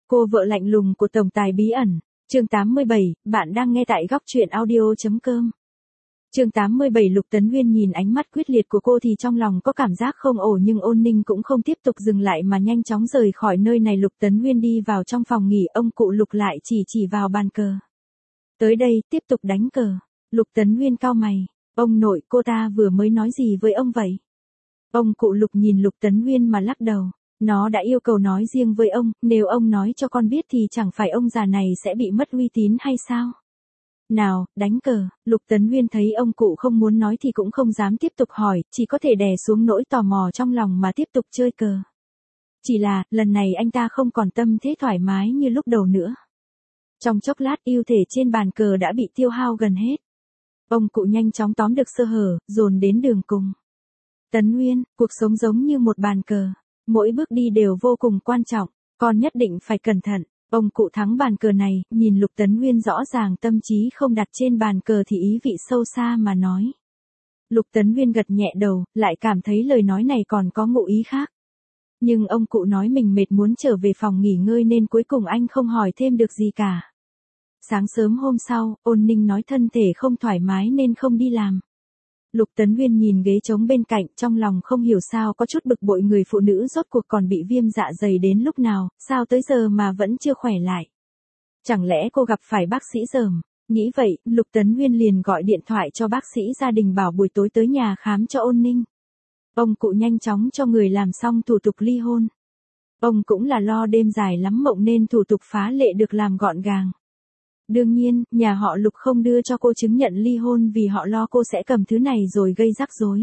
Cô vợ lạnh lùng của tổng tài bí ẩn. Chương 87, bạn đang nghe tại góc truyện audio.com. Chương 87 Lục Tấn Nguyên nhìn ánh mắt quyết liệt của cô thì trong lòng có cảm giác không ổn, nhưng Ôn Ninh cũng không tiếp tục dừng lại mà nhanh chóng rời khỏi nơi này. Lục Tấn Nguyên đi vào trong phòng nghỉ, ông cụ Lục lại chỉ vào bàn cờ. Tới đây, tiếp tục đánh cờ. Lục Tấn Nguyên cau mày. Ông nội, cô ta vừa mới nói gì với ông vậy? Ông cụ Lục nhìn Lục Tấn Nguyên mà lắc đầu. Nó đã yêu cầu nói riêng với ông, nếu ông nói cho con biết thì chẳng phải ông già này sẽ bị mất uy tín hay sao? Nào, đánh cờ. Lục Tấn Nguyên thấy ông cụ không muốn nói thì cũng không dám tiếp tục hỏi, chỉ có thể đè xuống nỗi tò mò trong lòng mà tiếp tục chơi cờ. Chỉ là, lần này anh ta không còn tâm thế thoải mái như lúc đầu nữa. Trong chốc lát ưu thể trên bàn cờ đã bị tiêu hao gần hết. Ông cụ nhanh chóng tóm được sơ hở, dồn đến đường cùng. Tấn Nguyên, cuộc sống giống như một bàn cờ. Mỗi bước đi đều vô cùng quan trọng, con nhất định phải cẩn thận. Ông cụ thắng bàn cờ này, nhìn Lục Tấn Nguyên rõ ràng tâm trí không đặt trên bàn cờ thì ý vị sâu xa mà nói. Lục Tấn Nguyên gật nhẹ đầu, lại cảm thấy lời nói này còn có ngụ ý khác. Nhưng ông cụ nói mình mệt muốn trở về phòng nghỉ ngơi nên cuối cùng anh không hỏi thêm được gì cả. Sáng sớm hôm sau, Ôn Ninh nói thân thể không thoải mái nên không đi làm. Lục Tấn Nguyên nhìn ghế trống bên cạnh, trong lòng không hiểu sao có chút bực bội, người phụ nữ rốt cuộc còn bị viêm dạ dày đến lúc nào, sao tới giờ mà vẫn chưa khỏe lại. Chẳng lẽ cô gặp phải bác sĩ rờm? Nghĩ vậy, Lục Tấn Nguyên liền gọi điện thoại cho bác sĩ gia đình bảo buổi tối tới nhà khám cho Ôn Ninh. Ông cụ nhanh chóng cho người làm xong thủ tục ly hôn. Ông cũng là lo đêm dài lắm mộng nên thủ tục phá lệ được làm gọn gàng. Đương nhiên, nhà họ Lục không đưa cho cô chứng nhận ly hôn vì họ lo cô sẽ cầm thứ này rồi gây rắc rối.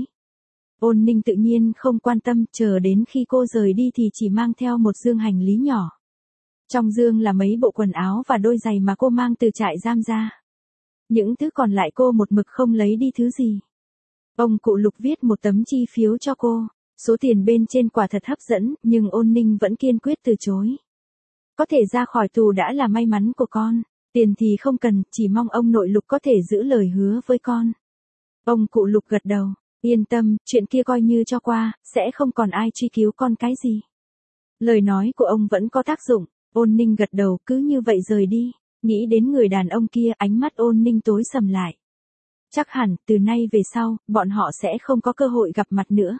Ôn Ninh tự nhiên không quan tâm, chờ đến khi cô rời đi thì chỉ mang theo một dương hành lý nhỏ. Trong dương là mấy bộ quần áo và đôi giày mà cô mang từ trại giam ra. Những thứ còn lại cô một mực không lấy đi thứ gì. Ông cụ Lục viết một tấm chi phiếu cho cô. Số tiền bên trên quả thật hấp dẫn, nhưng Ôn Ninh vẫn kiên quyết từ chối. Có thể ra khỏi tù đã là may mắn của con. Tiền thì không cần, chỉ mong ông nội Lục có thể giữ lời hứa với con. Ông cụ Lục gật đầu, yên tâm, chuyện kia coi như cho qua, sẽ không còn ai truy cứu con cái gì. Lời nói của ông vẫn có tác dụng. Ôn Ninh gật đầu, cứ như vậy rời đi. Nghĩ đến người đàn ông kia, ánh mắt Ôn Ninh tối sầm lại. Chắc hẳn, từ nay về sau, bọn họ sẽ không có cơ hội gặp mặt nữa.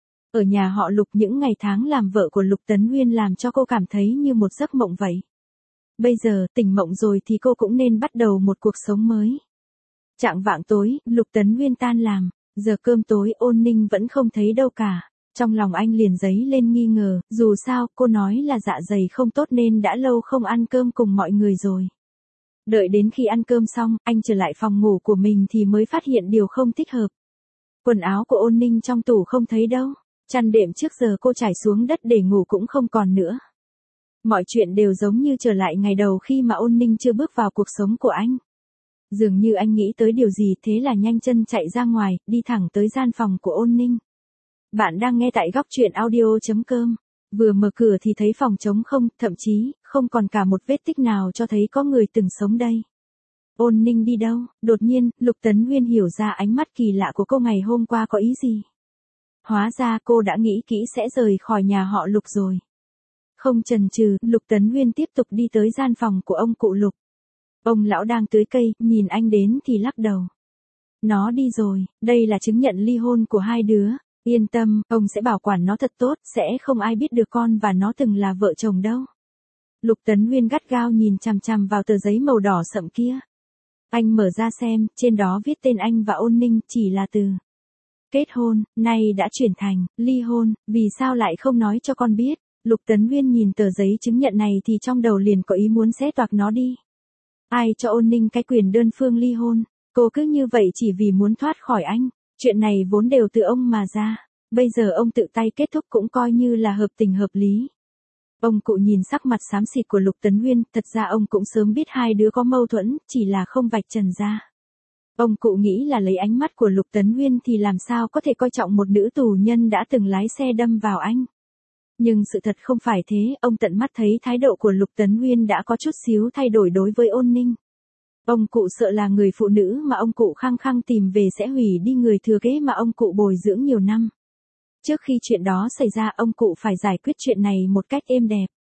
Ở nhà họ Lục, những ngày tháng làm vợ của Lục Tấn Nguyên làm cho cô cảm thấy như một giấc mộng vậy. Bây giờ, tỉnh mộng rồi thì cô cũng nên bắt đầu một cuộc sống mới. Chạng vạng tối, Lục Tấn Nguyên tan làm. Giờ cơm tối Ôn Ninh vẫn không thấy đâu cả. Trong lòng anh liền dấy lên nghi ngờ, dù sao, cô nói là dạ dày không tốt nên đã lâu không ăn cơm cùng mọi người rồi. Đợi đến khi ăn cơm xong, anh trở lại phòng ngủ của mình thì mới phát hiện điều không thích hợp. Quần áo của Ôn Ninh trong tủ không thấy đâu. Chăn đệm trước giờ cô trải xuống đất để ngủ cũng không còn nữa. Mọi chuyện đều giống như trở lại ngày đầu khi mà Ôn Ninh chưa bước vào cuộc sống của anh. Dường như anh nghĩ tới điều gì, thế là nhanh chân chạy ra ngoài, đi thẳng tới gian phòng của Ôn Ninh. Bạn đang nghe tại góc truyện audio.com. Vừa mở cửa thì thấy phòng trống không, thậm chí, không còn cả một vết tích nào cho thấy có người từng sống đây. Ôn Ninh đi đâu? Đột nhiên, Lục Tấn Nguyên hiểu ra ánh mắt kỳ lạ của cô ngày hôm qua có ý gì. Hóa ra cô đã nghĩ kỹ sẽ rời khỏi nhà họ Lục rồi. Không chần chừ, Lục Tấn Nguyên tiếp tục đi tới gian phòng của ông cụ Lục. Ông lão đang tưới cây, nhìn anh đến thì lắc đầu. Nó đi rồi, đây là chứng nhận ly hôn của hai đứa. Yên tâm, ông sẽ bảo quản nó thật tốt, sẽ không ai biết được con và nó từng là vợ chồng đâu. Lục Tấn Nguyên gắt gao nhìn chằm chằm vào tờ giấy màu đỏ sậm kia. Anh mở ra xem, trên đó viết tên anh và Ôn Ninh, chỉ là từ kết hôn, nay đã chuyển thành ly hôn, vì sao lại không nói cho con biết. Lục Tấn Nguyên nhìn tờ giấy chứng nhận này thì trong đầu liền có ý muốn xé toạc nó đi. Ai cho Ôn Ninh cái quyền đơn phương ly hôn, cô cứ như vậy chỉ vì muốn thoát khỏi anh. Chuyện này vốn đều từ ông mà ra, bây giờ ông tự tay kết thúc cũng coi như là hợp tình hợp lý. Ông cụ nhìn sắc mặt xám xịt của Lục Tấn Nguyên, thật ra ông cũng sớm biết hai đứa có mâu thuẫn, chỉ là không vạch trần ra. Ông cụ nghĩ là lấy ánh mắt của Lục Tấn Nguyên thì làm sao có thể coi trọng một nữ tù nhân đã từng lái xe đâm vào anh. Nhưng sự thật không phải thế, ông tận mắt thấy thái độ của Lục Tấn Nguyên đã có chút xíu thay đổi đối với Ôn Ninh. Ông cụ sợ là người phụ nữ mà ông cụ khăng khăng tìm về sẽ hủy đi người thừa kế mà ông cụ bồi dưỡng nhiều năm. Trước khi chuyện đó xảy ra, ông cụ phải giải quyết chuyện này một cách êm đẹp.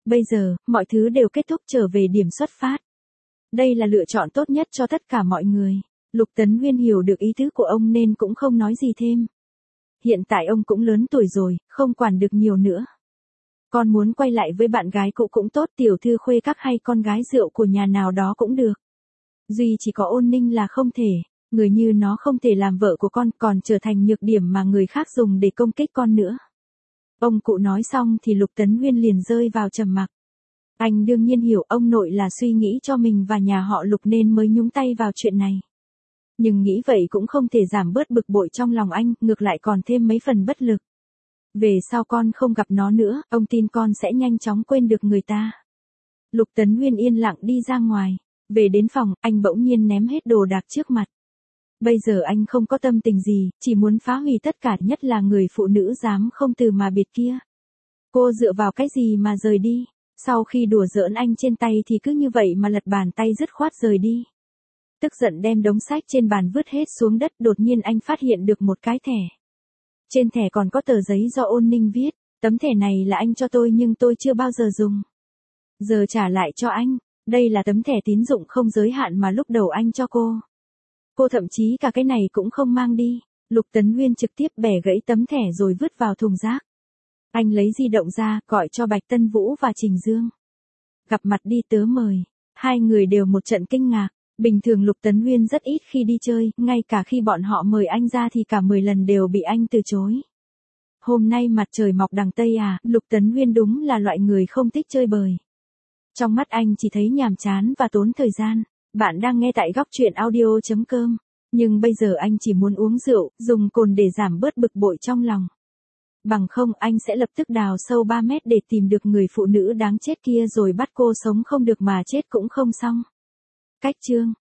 Bây giờ, mọi thứ đều kết thúc trở về điểm xuất phát. Đây là lựa chọn tốt nhất cho tất cả mọi người. Lục Tấn Nguyên hiểu được ý tứ của ông nên cũng không nói gì thêm. Hiện tại ông cũng lớn tuổi rồi, không quản được nhiều nữa. Con muốn quay lại với bạn gái cũ cũng tốt, tiểu thư khuê các hay con gái rượu của nhà nào đó cũng được. Duy chỉ có Ôn Ninh là không thể, người như nó không thể làm vợ của con, còn trở thành nhược điểm mà người khác dùng để công kích con nữa. Ông cụ nói xong thì Lục Tấn Nguyên liền rơi vào trầm mặc. Anh đương nhiên hiểu ông nội là suy nghĩ cho mình và nhà họ Lục nên mới nhúng tay vào chuyện này. Nhưng nghĩ vậy cũng không thể giảm bớt bực bội trong lòng anh, ngược lại còn thêm mấy phần bất lực. Về sau con không gặp nó nữa, ông tin con sẽ nhanh chóng quên được người ta. Lục Tấn Nguyên yên lặng đi ra ngoài. Về đến phòng, anh bỗng nhiên ném hết đồ đạc trước mặt. Bây giờ anh không có tâm tình gì, chỉ muốn phá hủy tất cả, nhất là người phụ nữ dám không từ mà biệt kia. Cô dựa vào cái gì mà rời đi? Sau khi đùa giỡn anh trên tay thì cứ như vậy mà lật bàn tay dứt khoát rời đi. Tức giận đem đống sách trên bàn vứt hết xuống đất, đột nhiên anh phát hiện được một cái thẻ. Trên thẻ còn có tờ giấy do Ôn Ninh viết, tấm thẻ này là anh cho tôi nhưng tôi chưa bao giờ dùng. Giờ trả lại cho anh, đây là tấm thẻ tín dụng không giới hạn mà lúc đầu anh cho cô. Cô thậm chí cả cái này cũng không mang đi. Lục Tấn Nguyên trực tiếp bẻ gãy tấm thẻ rồi vứt vào thùng rác. Anh lấy di động ra, gọi cho Bạch Tân Vũ và Trình Dương. Gặp mặt đi tớ mời. Hai người đều một trận kinh ngạc. Bình thường Lục Tấn Nguyên rất ít khi đi chơi, ngay cả khi bọn họ mời anh ra thì cả 10 lần đều bị anh từ chối. Hôm nay mặt trời mọc đằng Tây à, Lục Tấn Nguyên đúng là loại người không thích chơi bời. Trong mắt anh chỉ thấy nhàm chán và tốn thời gian. Bạn đang nghe tại góc truyện audio.com. Nhưng bây giờ anh chỉ muốn uống rượu, dùng cồn để giảm bớt bực bội trong lòng. Bằng không anh sẽ lập tức đào sâu 3 mét để tìm được người phụ nữ đáng chết kia rồi bắt cô sống không được mà chết cũng không xong. Cách chương